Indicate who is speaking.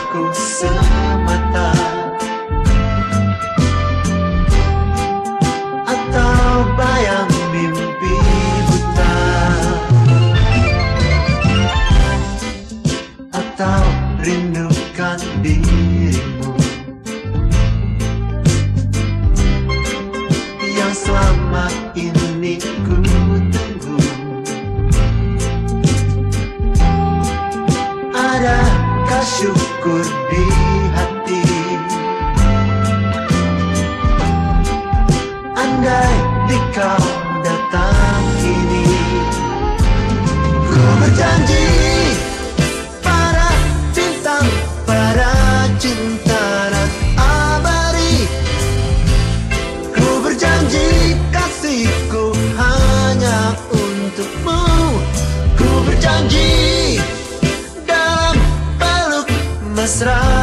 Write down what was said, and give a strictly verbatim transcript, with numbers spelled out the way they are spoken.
Speaker 1: aku semata, atau bayang mimpi buta, atau rindukan dirimu yang selama ini ku tunggu. Adakah syukur di hati andai di kau datang kini? Ku berjanji pada bintang, pada cinta dan abadi. Ku berjanji kasihku hanya untukmu. Ku berjanji dalam peluk mesra